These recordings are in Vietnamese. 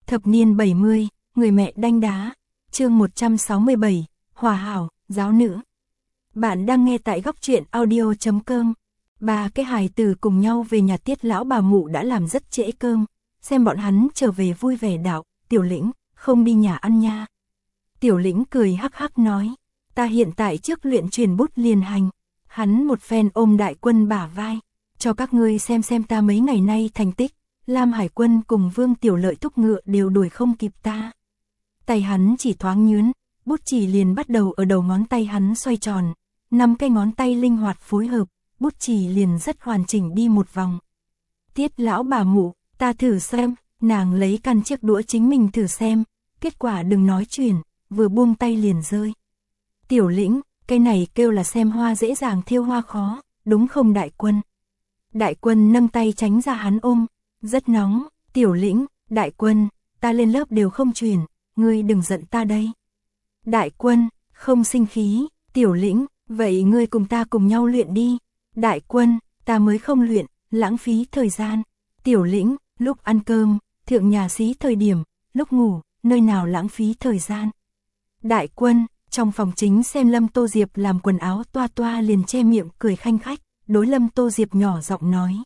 Thập niên 70, người mẹ đanh đá. Chương 167, Hòa hảo, giáo nữ. Bạn đang nghe tại góc truyện audio.com. Ba cái hài tử cùng nhau về nhà Tiết lão bà mụ đã làm rất trễ cơm, xem bọn hắn trở về vui vẻ đạo, Tiểu Lĩnh, không đi nhà ăn nha. Tiểu Lĩnh cười hắc hắc nói, ta hiện tại trước luyện truyền bút liền hành. Hắn một phen ôm Đại Quân bả vai, cho các ngươi xem ta mấy ngày nay thành tích. Lam Hải Quân cùng Vương Tiểu Lợi thúc ngựa đều đuổi không kịp ta. Tay hắn chỉ thoáng nhướn, bút chì liền bắt đầu ở đầu ngón tay hắn xoay tròn, 5 cái ngón tay linh hoạt phối hợp, bút chì liền rất hoàn chỉnh đi một vòng. Tiết lão bà mụ, ta thử xem, nàng lấy căn chiếc đũa chính mình thử xem, kết quả đừng nói chuyển, vừa buông tay liền rơi. Tiểu Lĩnh, cái này kêu là xem hoa dễ dàng thêu hoa khó, đúng không Đại Quân? Đại Quân nâng tay tránh ra hắn ôm, rất nóng. Tiểu Lĩnh, Đại Quân, ta lên lớp đều không chuyển, ngươi đừng giận ta đây. Đại Quân, không sinh khí. Tiểu Lĩnh, vậy ngươi cùng ta cùng nhau luyện đi. Đại Quân, ta mới không luyện, lãng phí thời gian. Tiểu Lĩnh, lúc ăn cơm, thượng nhà xí thời điểm, lúc ngủ, nơi nào lãng phí thời gian. Đại Quân, trong phòng chính xem Lâm Tô Diệp làm quần áo toa toa liền che miệng cười khanh khách, đối Lâm Tô Diệp nhỏ giọng nói.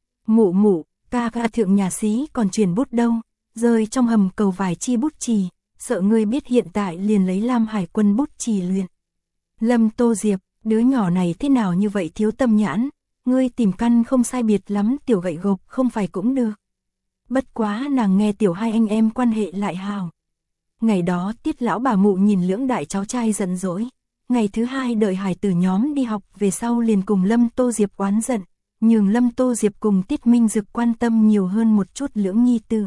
Mụ mụ, ca thượng nhà xí còn truyền bút đâu, rơi trong hầm cầu vài chi bút chì, sợ ngươi biết hiện tại liền lấy Lam Hải Quân bút chì luyện. Lâm Tô Diệp, đứa nhỏ này thế nào như vậy thiếu tâm nhãn, ngươi tìm căn không sai biệt lắm tiểu gậy gộc không phải cũng được. Bất quá nàng nghe tiểu hai anh em quan hệ lại hào. Ngày đó Tiết lão bà mụ nhìn lưỡng đại cháu trai giận dỗi, ngày thứ hai đợi hải tử nhóm đi học về sau liền cùng Lâm Tô Diệp oán giận, nhường Lâm Tô Diệp cùng Tiết Minh Dực quan tâm nhiều hơn một chút lưỡng nhi tử.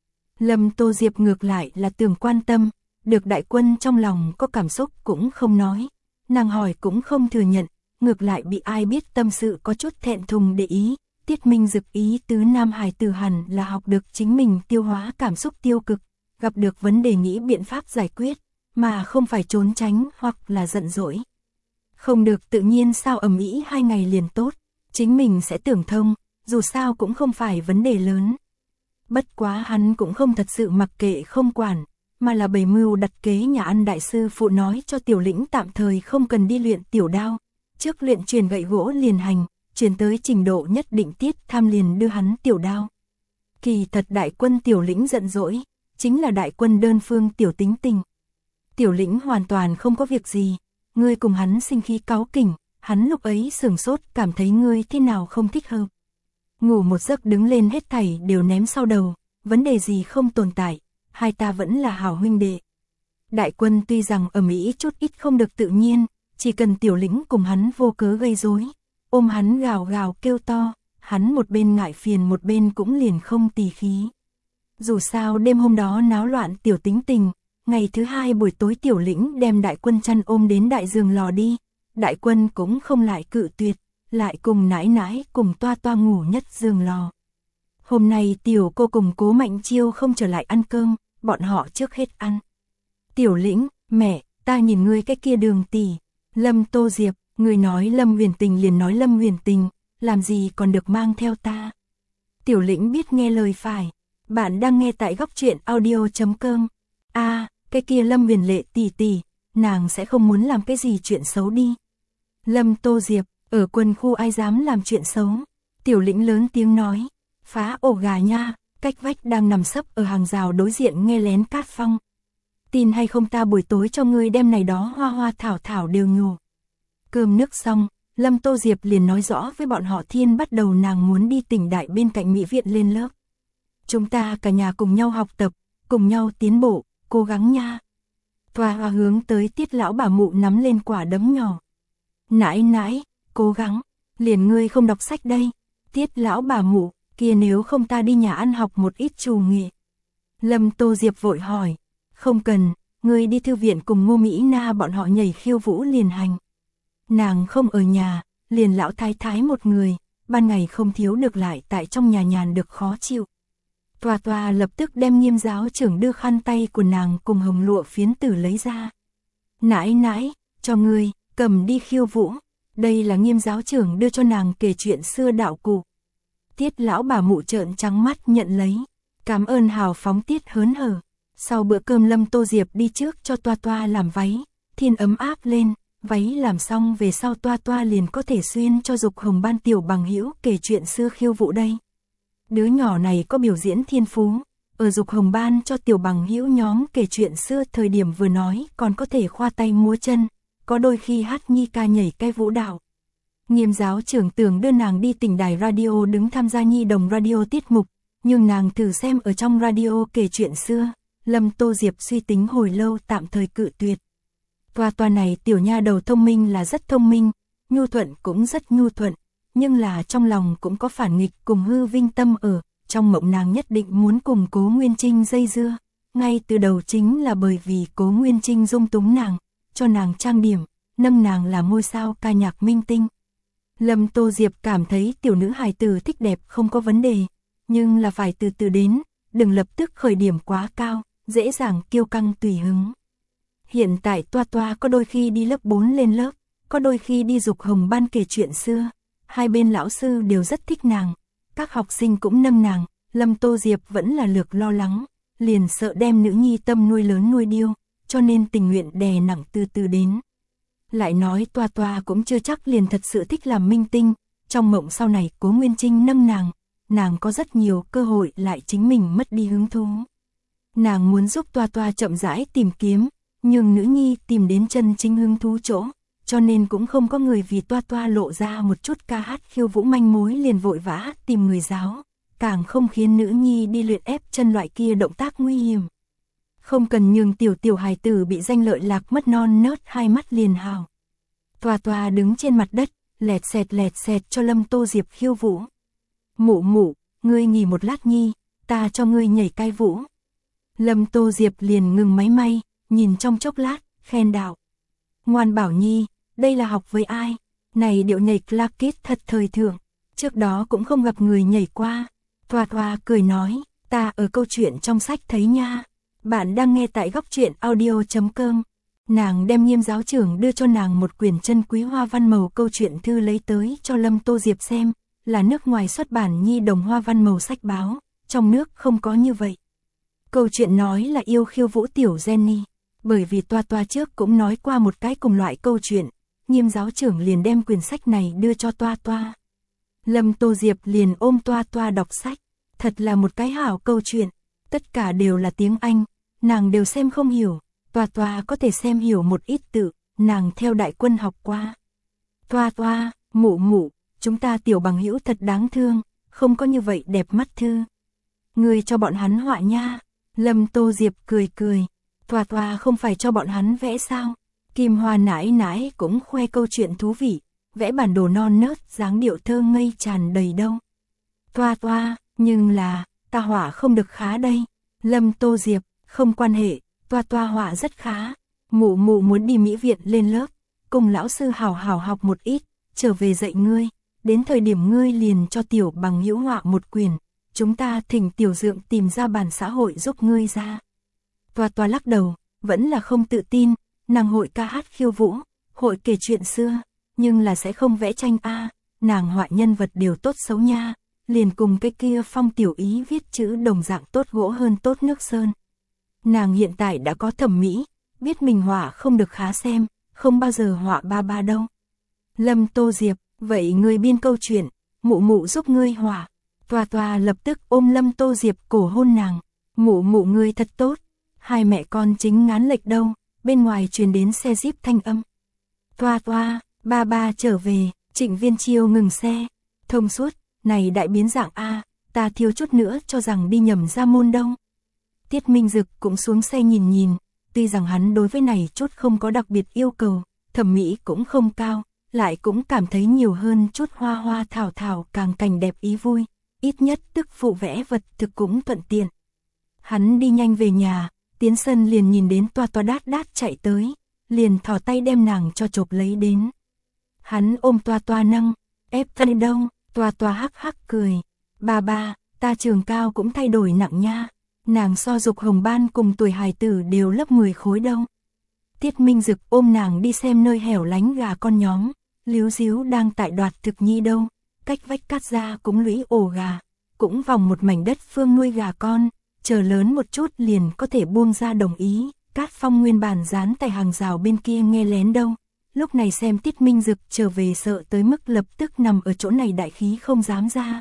Lâm Tô Diệp ngược lại là tưởng quan tâm, được Đại Quân trong lòng có cảm xúc cũng không nói, nàng hỏi cũng không thừa nhận, ngược lại bị ai biết tâm sự có chút thẹn thùng để ý. Tiết Minh Dực ý tứ nam hài tử hẳn là học được chính mình tiêu hóa cảm xúc tiêu cực, gặp được vấn đề nghĩ biện pháp giải quyết, mà không phải trốn tránh hoặc là giận dỗi. Không được tự nhiên sao ầm ĩ 2 ngày liền tốt, chính mình sẽ tưởng thông, dù sao cũng không phải vấn đề lớn. Bất quá hắn cũng không thật sự mặc kệ không quản, mà là bày mưu đặt kế nhà ăn đại sư phụ nói cho Tiểu Lĩnh tạm thời không cần đi luyện tiểu đao, trước luyện truyền gậy gỗ liền hành, truyền tới trình độ nhất định Tiết Tham liền đưa hắn tiểu đao. Kỳ thật Đại Quân Tiểu Lĩnh giận dỗi, chính là Đại Quân đơn phương tiểu tính tình. Tiểu Lĩnh hoàn toàn không có việc gì, ngươi cùng hắn sinh khí cáu kỉnh, hắn lúc ấy sửng sốt cảm thấy ngươi thế nào không thích hợp. Ngủ một giấc đứng lên hết thảy đều ném sau đầu, vấn đề gì không tồn tại, hai ta vẫn là hảo huynh đệ. Đại Quân tuy rằng ở Mỹ chút ít không được tự nhiên, chỉ cần Tiểu Lĩnh cùng hắn vô cớ gây rối, ôm hắn gào gào kêu to, hắn một bên ngại phiền một bên cũng liền không tì khí. Dù sao đêm hôm đó náo loạn tiểu tính tình, ngày thứ hai buổi tối Tiểu Lĩnh đem Đại Quân chăn ôm đến đại giường lò đi, Đại Quân cũng không lại cự tuyệt, lại cùng nãi nãi cùng toa toa ngủ nhất giường lò. Hôm nay Tiểu cô cùng Cố Mạnh Chiêu không trở lại ăn cơm, bọn họ trước hết ăn. Tiểu Lĩnh, mẹ, ta nhìn ngươi cái kia Đường tỷ. Lâm Tô Diệp, ngươi nói Lâm Huyền Tình liền nói Lâm Huyền Tình, làm gì còn được mang theo ta. Tiểu Lĩnh biết nghe lời phải. Bạn đang nghe tại góc truyện audio.com. Cái kia Lâm Huyền Lệ tỷ tỷ, nàng sẽ không muốn làm cái gì chuyện xấu đi. Lâm Tô Diệp, ở quân khu ai dám làm chuyện xấu. Tiểu Lĩnh lớn tiếng nói, phá ổ gà nha, cách vách đang nằm sấp ở hàng rào đối diện nghe lén Cát Phong. Tin hay không ta buổi tối cho ngươi đem này đó hoa hoa thảo thảo đều nhổ. Cơm nước xong, Lâm Tô Diệp liền nói rõ với bọn họ Thiên bắt đầu nàng muốn đi tỉnh đại bên cạnh Mỹ viện lên lớp. Chúng ta cả nhà cùng nhau học tập, cùng nhau tiến bộ, cố gắng nha. Thoa Hoa hướng tới Tiết lão bà mụ nắm lên quả đấm nhỏ. Nãi nãi, cố gắng, liền ngươi không đọc sách đây. Tiết lão bà mụ, kia nếu không ta đi nhà ăn học một ít trù nghệ. Lâm Tô Diệp vội hỏi, không cần, ngươi đi thư viện cùng Ngô Mỹ Na bọn họ nhảy khiêu vũ liền hành. Nàng không ở nhà, liền lão thái thái một người, ban ngày không thiếu được lại tại trong nhà nhàn được khó chịu. Toa toa lập tức đem Nghiêm giáo trưởng đưa khăn tay của nàng cùng hồng lụa phiến tử lấy ra. Nãi nãi, cho ngươi, cầm đi khiêu vũ. Đây là Nghiêm giáo trưởng đưa cho nàng kể chuyện xưa đạo cụ. Tiết lão bà mụ trợn trắng mắt nhận lấy. Cảm ơn hào phóng tiết hớn hở. Sau bữa cơm Lâm Tô Diệp đi trước cho Toa Toa làm váy, thiên ấm áp lên, váy làm xong về sau Toa Toa liền có thể xuyên cho Dục Hồng Ban tiểu bằng hữu kể chuyện xưa khiêu vũ đây. Đứa nhỏ này có biểu diễn thiên phú, ở Dục Hồng Ban cho tiểu bằng hữu nhóm kể chuyện xưa thời điểm vừa nói còn có thể khoa tay múa chân, có đôi khi hát nhi ca nhảy cái vũ đạo. Nghiêm giáo trưởng tưởng đưa nàng đi tỉnh đài radio đứng tham gia nhi đồng radio tiết mục, nhưng nàng thử xem ở trong radio kể chuyện xưa, Lâm Tô Diệp suy tính hồi lâu tạm thời cự tuyệt. Toa Toa này tiểu nha đầu thông minh là rất thông minh, nhu thuận cũng rất nhu thuận, nhưng là trong lòng cũng có phản nghịch cùng hư vinh tâm ở, trong mộng nàng nhất định muốn cùng Cố Nguyên Trinh dây dưa, ngay từ đầu chính là bởi vì Cố Nguyên Trinh dung túng nàng, cho nàng trang điểm, nâng nàng là ngôi sao ca nhạc minh tinh. Lâm Tô Diệp cảm thấy tiểu nữ hài tử thích đẹp không có vấn đề, nhưng là phải từ từ đến, đừng lập tức khởi điểm quá cao, dễ dàng kiêu căng tùy hứng. Hiện tại Toa Toa có đôi khi đi lớp 4 lên lớp, có đôi khi đi Dục Hồng Ban kể chuyện xưa, hai bên lão sư đều rất thích nàng, các học sinh cũng nâng nàng, Lâm Tô Diệp vẫn là lược lo lắng, liền sợ đem nữ nhi tâm nuôi lớn nuôi điêu, cho nên tình nguyện đè nặng từ từ đến. Lại nói Toa Toa cũng chưa chắc liền thật sự thích làm minh tinh, trong mộng sau này Cố Nguyên Trinh nâng nàng có rất nhiều cơ hội lại chính mình mất đi hứng thú. Nàng muốn giúp Toa Toa chậm rãi tìm kiếm, nhưng nữ nhi tìm đến chân chính hứng thú chỗ, cho nên cũng không có người vì Toa Toa lộ ra một chút ca hát khiêu vũ manh mối liền vội vã tìm người giáo, càng không khiến nữ nhi đi luyện ép chân loại kia động tác nguy hiểm. Không cần nhường tiểu hài tử bị danh lợi lạc mất non nớt hai mắt liền hào. Toa Toa đứng trên mặt đất, lẹt xẹt cho Lâm Tô Diệp khiêu vũ. Mụ, ngươi nghỉ một lát nhi, ta cho ngươi nhảy cái vũ. Lâm Tô Diệp liền ngừng máy may, nhìn trong chốc lát, khen đạo. Ngoan bảo nhi, đây là học với ai? Này điệu nhảy Clark Kid thật thời thượng, trước đó cũng không gặp người nhảy qua. Toa Toa cười nói, ta ở câu chuyện trong sách thấy nha. Bạn đang nghe tại Góc Truyện Audio.com. Nàng đem Nghiêm giáo trưởng đưa cho nàng một quyển chân quý hoa văn màu câu chuyện thư lấy tới cho Lâm Tô Diệp xem, là nước ngoài xuất bản nhi đồng hoa văn màu sách báo, trong nước không có như vậy. Câu chuyện nói là yêu khiêu vũ tiểu Jenny, bởi vì Toa Toa trước cũng nói qua một cái cùng loại câu chuyện, Nghiêm giáo trưởng liền đem quyển sách này đưa cho Toa Toa. Lâm Tô Diệp liền ôm Toa Toa đọc sách, thật là một cái hảo câu chuyện, tất cả đều là tiếng Anh, nàng đều xem không hiểu, Toa Toa có thể xem hiểu một ít tự, nàng theo đại quân học qua. Toa Toa, mụ, chúng ta tiểu bằng hữu thật đáng thương, không có như vậy đẹp mắt thư. Người cho bọn hắn họa nha. Lâm Tô Diệp cười, Toa Toa không phải cho bọn hắn vẽ sao? Kim Hoa nãi cũng khoe câu chuyện thú vị, vẽ bản đồ non nớt, dáng điệu thơ ngây tràn đầy đâu. Toa Toa, nhưng là, ta họa không được khá đây. Lâm Tô Diệp, không quan hệ, Toa Toa họa rất khá. Mụ muốn đi mỹ viện lên lớp, cùng lão sư hảo học một ít, trở về dạy ngươi, đến thời điểm ngươi liền cho tiểu bằng hữu họa một quyển. Chúng ta thỉnh tiểu dượng tìm ra bản xã hội giúp ngươi ra. Toa Toa lắc đầu, vẫn là không tự tin, nàng hội ca hát khiêu vũ, hội kể chuyện xưa, nhưng là sẽ không vẽ tranh a, nàng họa nhân vật đều tốt xấu nha, liền cùng cái kia Phong Tiểu Ý viết chữ đồng dạng tốt gỗ hơn tốt nước sơn. Nàng hiện tại đã có thẩm mỹ, biết mình họa không được khá xem, không bao giờ họa ba đâu. Lâm Tô Diệp, vậy ngươi biên câu chuyện, mụ giúp ngươi họa. Toa Toa lập tức ôm Lâm Tô Diệp cổ hôn nàng, mụ ngươi thật tốt, hai mẹ con chính ngán lệch đâu, bên ngoài truyền đến xe jeep thanh âm. Toa Toa, ba trở về, Trịnh Viên Chiêu ngừng xe, thông suốt, này đại biến dạng a, ta thiếu chút nữa cho rằng đi nhầm ra môn đâu. Tiết Minh Dực cũng xuống xe nhìn, tuy rằng hắn đối với này chút không có đặc biệt yêu cầu, thẩm mỹ cũng không cao, lại cũng cảm thấy nhiều hơn chút hoa thảo càng cảnh đẹp ý vui. Ít nhất tức phụ vẽ vật thực cũng thuận tiện. Hắn đi nhanh về nhà, tiến sân liền nhìn đến Toa Toa đát chạy tới, liền thò tay đem nàng cho chộp lấy đến. Hắn ôm Toa Toa nâng, ép ta đi đâu, Toa Toa hắc cười. Ba, ta trường cao cũng thay đổi nặng nha, nàng so Dục Hồng Ban cùng tuổi hài tử đều lớp 10 khối đâu. Tiết Minh Dực ôm nàng đi xem nơi hẻo lánh gà con nhóm, líu díu đang tại đoạt thực nhi đâu. Cách vách cắt ra cũng lũy ổ gà, cũng vòng một mảnh đất phương nuôi gà con, chờ lớn một chút liền có thể buông ra đồng ý. Cát Phong nguyên bản dán tại hàng rào bên kia nghe lén đâu, lúc này xem Tiết Minh Dực trở về sợ tới mức lập tức nằm ở chỗ này đại khí không dám ra.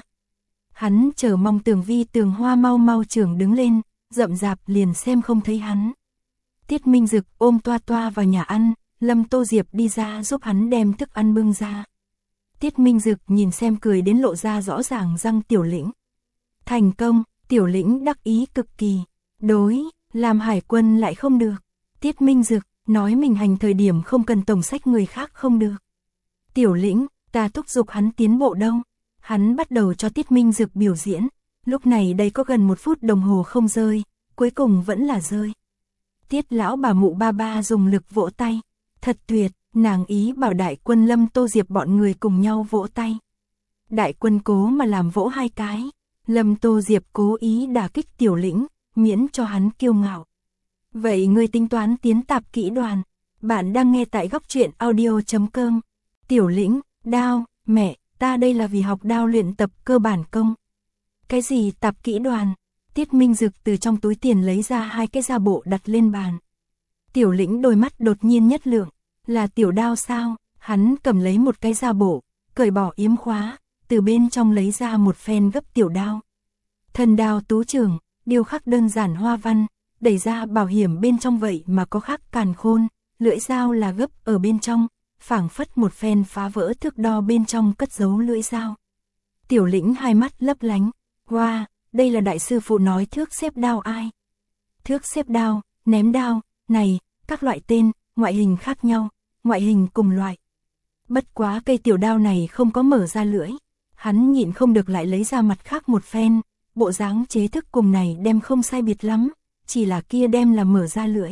Hắn chờ mong Tường Vi Tường Hoa mau mau trưởng đứng lên, rậm rạp liền xem không thấy hắn. Tiết Minh Dực ôm Toa Toa vào nhà ăn, Lâm Tô Diệp đi ra giúp hắn đem thức ăn bưng ra. Tiết Minh Dực nhìn xem cười đến lộ ra rõ ràng răng Tiểu Lĩnh. Thành công, Tiểu Lĩnh đắc ý cực kỳ. Đối, làm hải quân lại không được. Tiết Minh Dực nói mình hành thời điểm không cần tổng sách người khác không được. Tiểu Lĩnh, ta thúc giục hắn tiến bộ đâu. Hắn bắt đầu cho Tiết Minh Dực biểu diễn. Lúc này đây có gần 1 phút đồng hồ không rơi, cuối cùng vẫn là rơi. Tiết lão bà mụ ba ba dùng lực vỗ tay. Thật tuyệt, nàng ý bảo Đại Quân Lâm Tô Diệp bọn người cùng nhau vỗ tay. Đại Quân cố mà làm vỗ 2 cái. Lâm Tô Diệp cố ý đả kích Tiểu Lĩnh, miễn cho hắn kiêu ngạo. Vậy ngươi tính toán tiến tạp kỹ đoàn. Bạn đang nghe tại góc truyện audio.com. Tiểu Lĩnh, đao, mẹ, ta đây là vì học đao luyện tập cơ bản công. Cái gì tạp kỹ đoàn? Tiết Minh Dực từ trong túi tiền lấy ra 2 cái gia bộ đặt lên bàn. Tiểu Lĩnh đôi mắt đột nhiên nhất lượng, là tiểu đao sao? Hắn cầm lấy một cái gia bộ, cởi bỏ yếm khóa, từ bên trong lấy ra một phen gấp tiểu đao. Thần đao tú trường, điêu khắc đơn giản hoa văn, đẩy ra bảo hiểm bên trong vậy mà có khắc càn khôn, lưỡi dao là gấp ở bên trong, phảng phất một phen phá vỡ thước đo bên trong cất giấu lưỡi dao. Tiểu Lĩnh hai mắt lấp lánh, wow, đây là đại sư phụ nói thước xếp đao ai? Thước xếp đao, ném đao, này, các loại tên, ngoại hình khác nhau, ngoại hình cùng loại. Bất quá cây tiểu đao này không có mở ra lưỡi, hắn nhịn không được lại lấy ra mặt khác một phen, bộ dáng chế thức cùng này đem không sai biệt lắm, chỉ là kia đem là mở ra lưỡi.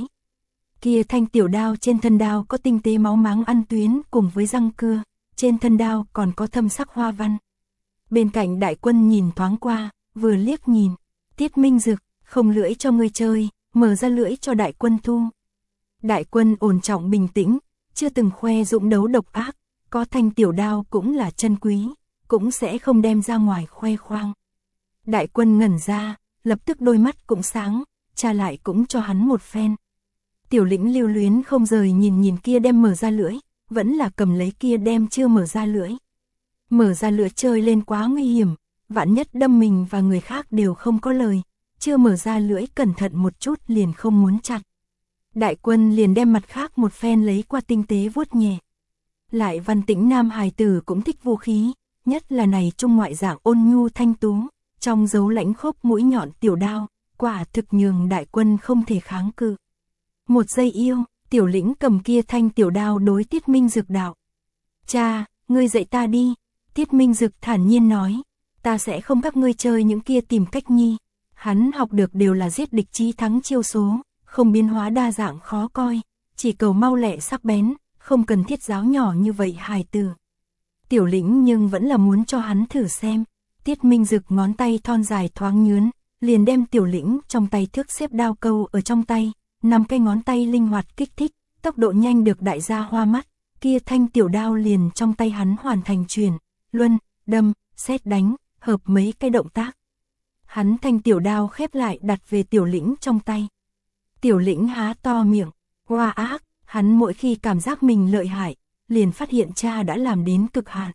Kia thanh tiểu đao trên thân đao có tinh tế máu máng ăn tuyến cùng với răng cưa, trên thân đao còn có thâm sắc hoa văn. Bên cạnh Đại Quân nhìn thoáng qua, vừa liếc nhìn, Tiết Minh Dực, không lưỡi cho ngươi chơi, mở ra lưỡi cho Đại Quân thu. Đại Quân ổn trọng bình tĩnh, chưa từng khoe dũng đấu độc ác, có thanh tiểu đao cũng là chân quý, cũng sẽ không đem ra ngoài khoe khoang. Đại Quân ngẩn ra, lập tức đôi mắt cũng sáng, cha lại cũng cho hắn một phen. Tiểu Lĩnh lưu luyến không rời nhìn kia đem mở ra lưỡi, vẫn là cầm lấy kia đem chưa mở ra lưỡi. Mở ra lưỡi chơi lên quá nguy hiểm, vạn nhất đâm mình và người khác đều không có lời, chưa mở ra lưỡi cẩn thận một chút liền không muốn chặt. Đại Quân liền đem mặt khác một phen lấy qua tinh tế vuốt nhẹ. Lại Văn Tĩnh nam hài tử cũng thích vũ khí, nhất là này trung ngoại dạng ôn nhu thanh tú, trong dấu lãnh khốc mũi nhọn tiểu đao, quả thực nhường Đại Quân không thể kháng cự. Một giây yêu, Tiểu Lĩnh cầm kia thanh tiểu đao đối Tiết Minh Dực đạo. Cha, ngươi dạy ta đi. Tiết Minh Dực thản nhiên nói, ta sẽ không các ngươi chơi những kia tìm cách nhi. Hắn học được đều là giết địch chí thắng chiêu số, không biến hóa đa dạng khó coi, chỉ cầu mau lẹ sắc bén, không cần thiết giáo nhỏ như vậy hài tử. Tiểu Lĩnh nhưng vẫn là muốn cho hắn thử xem. Tiết Minh Dực ngón tay thon dài thoáng nhướn, liền đem Tiểu Lĩnh trong tay thước xếp đao câu ở trong tay, 5 cái ngón tay linh hoạt kích thích, tốc độ nhanh được đại gia hoa mắt, kia thanh tiểu đao liền trong tay hắn hoàn thành chuyển, luân, đâm, xét đánh, hợp mấy cái động tác. Hắn thanh tiểu đao khép lại đặt về Tiểu Lĩnh trong tay. Tiểu Lĩnh há to miệng, hoa ác, hắn mỗi khi cảm giác mình lợi hại, liền phát hiện cha đã làm đến cực hạn.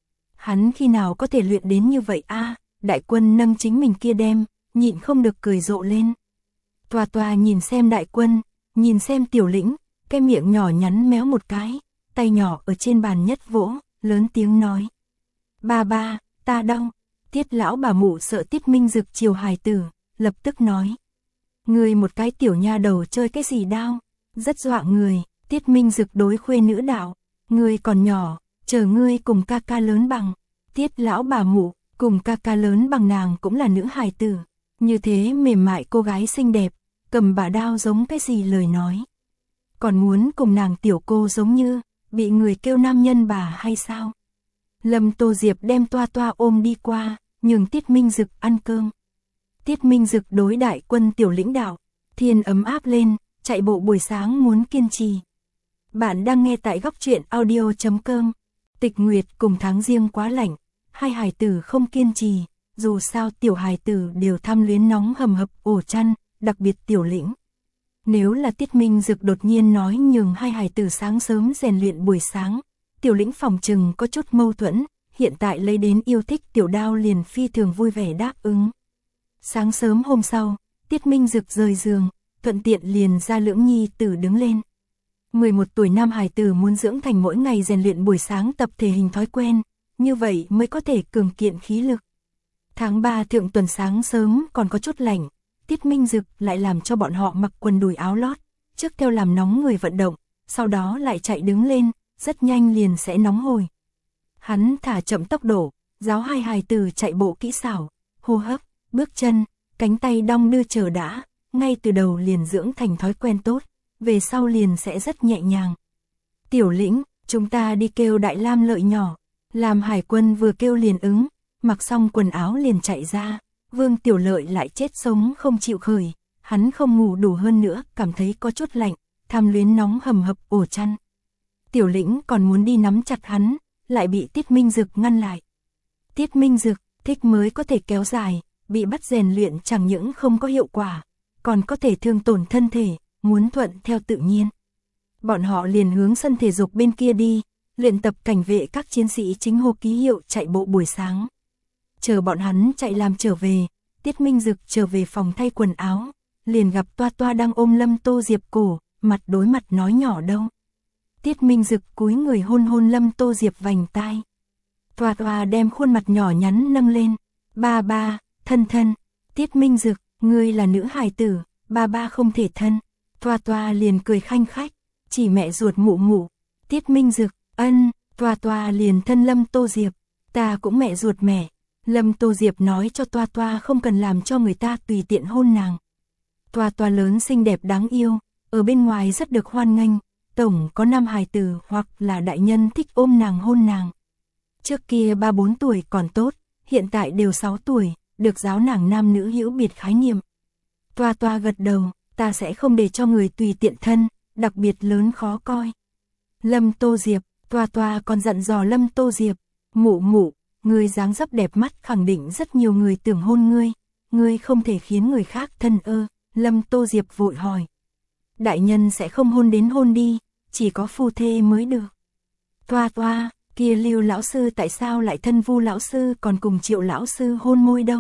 Hắn khi nào có thể luyện đến như vậy a? Đại Quân nâng chính mình kia đem, nhịn không được cười rộ lên. Toa Toa nhìn xem Đại Quân, nhìn xem Tiểu Lĩnh, cái miệng nhỏ nhắn méo một cái, tay nhỏ ở trên bàn nhất vỗ, lớn tiếng nói. Ba ba, ta đau. Tiết lão bà mụ sợ Tiết Minh Dực chiều hài tử, lập tức nói. Người một cái tiểu nha đầu chơi cái gì đau, rất dọa người. Tiết Minh Dực đối khuê nữ đạo, ngươi còn nhỏ, chờ ngươi cùng ca ca lớn bằng. Tiết lão bà mụ, cùng ca ca lớn bằng nàng cũng là nữ hài tử, như thế mềm mại cô gái xinh đẹp, cầm bả đao giống cái gì lời nói. Còn muốn cùng nàng tiểu cô giống như, bị người kêu nam nhân bà hay sao? Lâm Tô Diệp đem Toa Toa ôm đi qua, nhường Tiết Minh Dực ăn cơm. Tiết Minh Dực đối Đại Quân Tiểu Lĩnh đạo, thiên ấm áp lên, chạy bộ buổi sáng muốn kiên trì. Bạn đang nghe tại góc truyện audio.com. Tịch Nguyệt cùng tháng riêng quá lạnh, hai hài tử không kiên trì, dù sao tiểu hài tử đều tham luyến nóng hầm hập ổ chăn, đặc biệt Tiểu Lĩnh. Nếu là Tiết Minh Dực đột nhiên nói nhường hai hài tử sáng sớm rèn luyện buổi sáng, Tiểu Lĩnh phòng trừng có chút mâu thuẫn, hiện tại lấy đến yêu thích Tiểu Đao liền phi thường vui vẻ đáp ứng. Sáng sớm hôm sau, Tiết Minh Dực rời giường, thuận tiện liền ra lưỡng nhi tử đứng lên. 11 tuổi nam hài tử muốn dưỡng thành mỗi ngày rèn luyện buổi sáng tập thể hình thói quen, như vậy mới có thể cường kiện khí lực. Tháng 3 thượng tuần sáng sớm còn có chút lạnh, Tiết Minh Dực lại làm cho bọn họ mặc quần đùi áo lót, trước theo làm nóng người vận động, sau đó lại chạy đứng lên, rất nhanh liền sẽ nóng hổi. Hắn thả chậm tốc độ, giáo hai hài tử chạy bộ kỹ xảo, hô hấp, bước chân, cánh tay đong đưa chờ đã, ngay từ đầu liền dưỡng thành thói quen tốt, về sau liền sẽ rất nhẹ nhàng. Tiểu Lĩnh, chúng ta đi kêu Đại Lam Lợi nhỏ. Làm Hải Quân vừa kêu liền ứng, mặc xong quần áo liền chạy ra. Vương Tiểu Lợi lại chết sống không chịu khởi, hắn không ngủ đủ hơn nữa, cảm thấy có chút lạnh, tham luyến nóng hầm hập ổ chăn. Tiểu Lĩnh còn muốn đi nắm chặt hắn, lại bị Tiết Minh Dực ngăn lại. Tiết Minh Dực, thích mới có thể kéo dài, bị bắt rèn luyện chẳng những không có hiệu quả, còn có thể thương tổn thân thể, muốn thuận theo tự nhiên. Bọn họ liền hướng sân thể dục bên kia đi, luyện tập cảnh vệ các chiến sĩ chính hô ký hiệu chạy bộ buổi sáng. Chờ bọn hắn chạy làm trở về, Tiết Minh Dực trở về phòng thay quần áo, liền gặp Toa Toa đang ôm Lâm Tô Diệp cổ, mặt đối mặt nói nhỏ đâu. Tiết Minh Dực cúi người hôn hôn Lâm Tô Diệp vành tai. Toa Toa đem khuôn mặt nhỏ nhắn nâng lên, ba ba, thân thân. Tiết Minh Dực, ngươi là nữ hài tử, ba ba không thể thân. Toa Toa liền cười khanh khách, chỉ mẹ ruột mụ mụ. Tiết Minh Dực, ân, Toa Toa liền thân Lâm Tô Diệp, ta cũng mẹ ruột mẹ. Lâm Tô Diệp nói cho Toa Toa không cần làm cho người ta tùy tiện hôn nàng. Toa Toa lớn xinh đẹp đáng yêu, ở bên ngoài rất được hoan nghênh, tổng có nam hài tử hoặc là đại nhân thích ôm nàng hôn nàng. Trước kia 3-4 tuổi còn tốt, hiện tại đều 6 tuổi, được giáo nàng nam nữ hữu biệt khái niệm. Toa Toa gật đầu, ta sẽ không để cho người tùy tiện thân, đặc biệt lớn khó coi. Lâm Tô Diệp, Toa Toa còn dặn dò Lâm Tô Diệp, mụ mụ, ngươi dáng dấp đẹp mắt khẳng định rất nhiều người tưởng hôn ngươi không thể khiến người khác thân ơ. Lâm Tô Diệp vội hỏi. Đại nhân sẽ không hôn đến hôn đi, chỉ có phu thê mới được. Toa Toa, kia Lưu lão sư tại sao lại thân Vu lão sư còn cùng Triệu lão sư hôn môi đâu?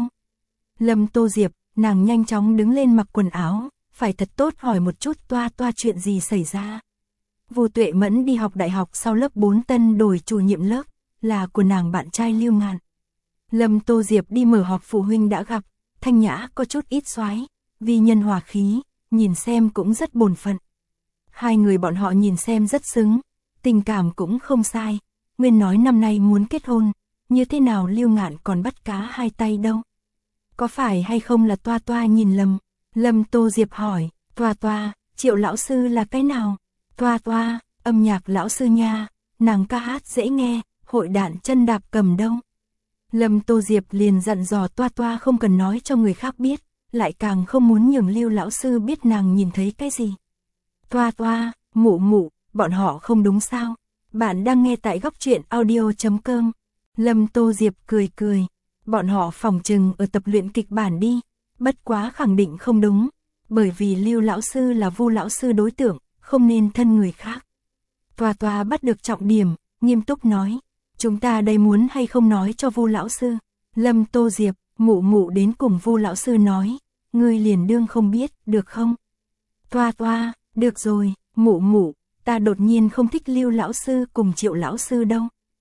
Lâm Tô Diệp, nàng nhanh chóng đứng lên mặc quần áo, phải thật tốt hỏi một chút Toa Toa chuyện gì xảy ra. Vu Tuệ Mẫn đi học đại học sau lớp 4 tân đổi chủ nhiệm lớp, là của nàng bạn trai Lưu Ngạn. Lâm Tô Diệp đi mở họp phụ huynh đã gặp, thanh nhã có chút ít xoái, vi nhân hòa khí, nhìn xem cũng rất bổn phận. Hai người bọn họ nhìn xem rất xứng, tình cảm cũng không sai. Nguyên nói năm nay muốn kết hôn, như thế nào Lưu Ngạn còn bắt cá hai tay đâu? Có phải hay không là Toa Toa nhìn lầm? Lâm Tô Diệp hỏi, Toa Toa, Triệu lão sư là cái nào? Toa Toa, âm nhạc lão sư nha, nàng ca hát dễ nghe, hội đạn chân đạp cầm đâu? Lâm Tô Diệp liền dặn dò Toa Toa không cần nói cho người khác biết, lại càng không muốn nhường Lưu lão sư biết nàng nhìn thấy cái gì. Toa Toa, mụ mụ, bọn họ không đúng sao? Bạn đang nghe tại góc truyện audio.com. Lâm Tô Diệp cười cười, bọn họ phòng trừng ở tập luyện kịch bản đi, bất quá khẳng định không đúng, bởi vì Lưu lão sư là Vu lão sư đối tượng, không nên thân người khác. Toa Toa bắt được trọng điểm, nghiêm túc nói, chúng ta đây muốn hay không nói cho Vu lão sư? Lâm Tô Diệp, mụ mụ đến cùng Vu lão sư nói, ngươi liền đương không biết, được không? Toa Toa, được rồi, mụ mụ, ta đột nhiên không thích Lưu lão sư cùng Triệu lão sư đâu.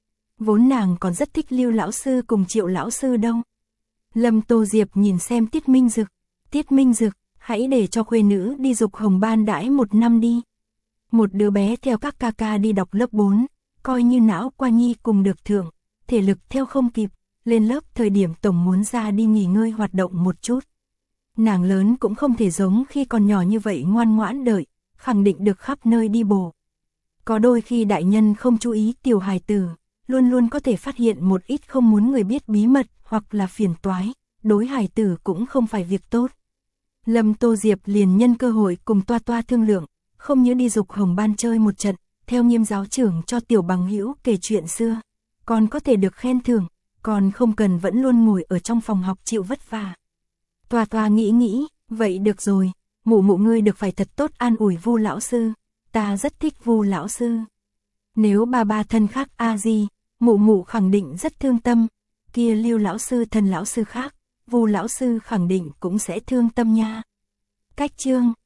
Vốn nàng còn rất thích Lưu lão sư cùng Triệu lão sư đâu. Lâm Tô Diệp nhìn xem Tiết Minh Dực, Tiết Minh Dực, hãy để cho khuê nữ đi dục hồng ban đãi 1 năm đi. Một đứa bé theo các ca ca đi đọc lớp 4, coi như não qua nhi cùng được thưởng, thể lực theo không kịp, lên lớp thời điểm tổng muốn ra đi nghỉ ngơi hoạt động một chút. Nàng lớn cũng không thể giống khi còn nhỏ như vậy ngoan ngoãn đợi, khẳng định được khắp nơi đi bộ. Có đôi khi đại nhân không chú ý tiểu hài tử, luôn luôn có thể phát hiện một ít không muốn người biết bí mật hoặc là phiền toái, đối hài tử cũng không phải việc tốt. Lâm Tô Diệp liền nhân cơ hội cùng Toa Toa thương lượng, không nhớ đi dục hồng ban chơi một trận, theo Nghiêm giáo trưởng cho tiểu bằng hữu kể chuyện xưa, còn có thể được khen thưởng, Con không cần vẫn luôn ngồi ở trong phòng học chịu vất vả. Toa Toa nghĩ, vậy được rồi, mụ mụ ngươi được phải thật tốt an ủi Vu lão sư, ta rất thích Vu lão sư. Nếu ba thân khác a di, mụ mụ khẳng định rất thương tâm, kia Lưu lão sư thân lão sư khác, Vu lão sư khẳng định cũng sẽ thương tâm nha. Cách chương